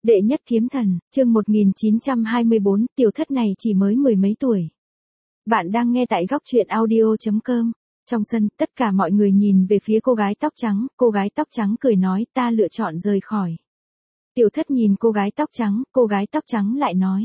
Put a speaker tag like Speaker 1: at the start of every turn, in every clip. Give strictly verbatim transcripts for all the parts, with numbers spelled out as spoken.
Speaker 1: Đệ nhất kiếm thần, chương một nghìn chín trăm hai mươi bốn, tiểu thất này chỉ mới mười mấy tuổi. Bạn đang nghe tại góc truyện audio chấm com. Trong sân, tất cả mọi người nhìn về phía cô gái tóc trắng, cô gái tóc trắng cười nói ta lựa chọn rời khỏi. Tiểu thất nhìn cô gái tóc trắng, cô gái tóc trắng lại nói.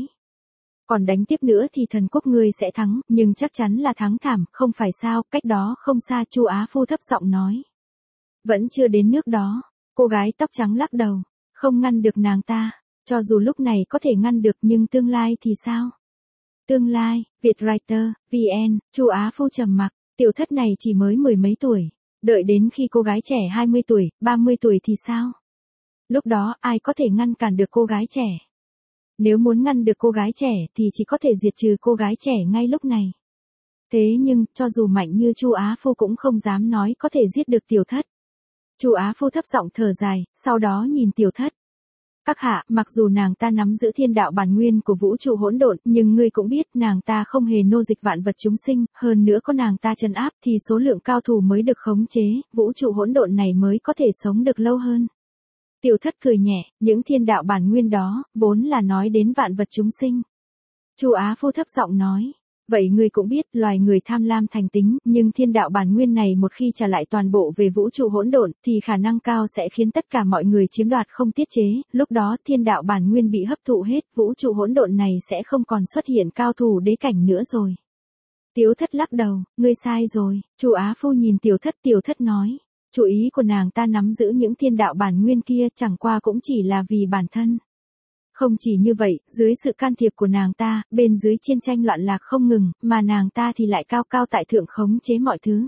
Speaker 1: Còn đánh tiếp nữa thì thần quốc ngươi sẽ thắng, nhưng chắc chắn là thắng thảm, không phải sao, cách đó không xa Chu Á Phu thấp giọng nói. Vẫn chưa đến nước đó, cô gái tóc trắng lắc đầu, không ngăn được nàng ta, cho dù lúc này có thể ngăn được nhưng tương lai thì sao? Tương lai, Vietwriter, vê en, Chu Á Phu trầm mặc, tiểu thất này chỉ mới mười mấy tuổi, đợi đến khi cô gái trẻ hai mươi tuổi, ba mươi tuổi thì sao? Lúc đó ai có thể ngăn cản được cô gái trẻ? Nếu muốn ngăn được cô gái trẻ thì chỉ có thể diệt trừ cô gái trẻ ngay lúc này. Thế nhưng, cho dù mạnh như Chu Á Phu cũng không dám nói có thể giết được tiểu thất. Chu Á Phu thấp giọng thở dài, sau đó nhìn tiểu thất. Các hạ, mặc dù nàng ta nắm giữ thiên đạo bản nguyên của vũ trụ hỗn độn, nhưng ngươi cũng biết nàng ta không hề nô dịch vạn vật chúng sinh, hơn nữa có nàng ta trấn áp thì số lượng cao thủ mới được khống chế, vũ trụ hỗn độn này mới có thể sống được lâu hơn. Tiểu thất cười nhẹ, những thiên đạo bản nguyên đó, vốn là nói đến vạn vật chúng sinh. Chu Á Phu thấp giọng nói. Vậy ngươi cũng biết, loài người tham lam thành tính, nhưng thiên đạo bản nguyên này một khi trả lại toàn bộ về vũ trụ hỗn độn, thì khả năng cao sẽ khiến tất cả mọi người chiếm đoạt không tiết chế, lúc đó thiên đạo bản nguyên bị hấp thụ hết, vũ trụ hỗn độn này sẽ không còn xuất hiện cao thủ đế cảnh nữa rồi. Tiểu thất lắc đầu, ngươi sai rồi, Chu Á Phu nhìn tiểu thất, tiểu thất nói, chủ ý của nàng ta nắm giữ những thiên đạo bản nguyên kia chẳng qua cũng chỉ là vì bản thân. Không chỉ như vậy, dưới sự can thiệp của nàng ta, bên dưới chiến tranh loạn lạc không ngừng, mà nàng ta thì lại cao cao tại thượng khống chế mọi thứ.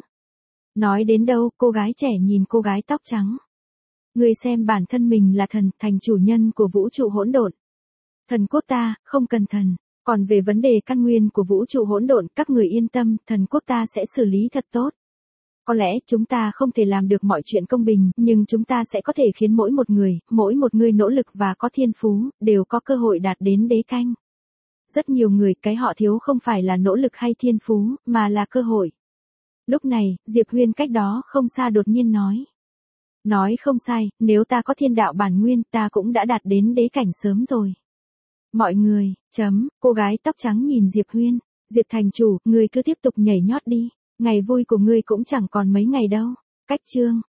Speaker 1: Nói đến đâu, cô gái trẻ nhìn cô gái tóc trắng. Ngươi xem bản thân mình là thần, thành chủ nhân của vũ trụ hỗn độn. Thần quốc ta, không cần thần. Còn về vấn đề căn nguyên của vũ trụ hỗn độn, các người yên tâm, thần quốc ta sẽ xử lý thật tốt. Có lẽ chúng ta không thể làm được mọi chuyện công bình, nhưng chúng ta sẽ có thể khiến mỗi một người, mỗi một người nỗ lực và có thiên phú, đều có cơ hội đạt đến đế canh. Rất nhiều người, cái họ thiếu không phải là nỗ lực hay thiên phú, mà là cơ hội. Lúc này, Diệp Huyên cách đó không xa đột nhiên nói. Nói không sai, nếu ta có thiên đạo bản nguyên, ta cũng đã đạt đến đế cảnh sớm rồi. Mọi người, chấm, cô gái tóc trắng nhìn Diệp Huyên, Diệp thành chủ, người cứ tiếp tục nhảy nhót đi. Ngày vui của ngươi cũng chẳng còn mấy ngày đâu. Cách chương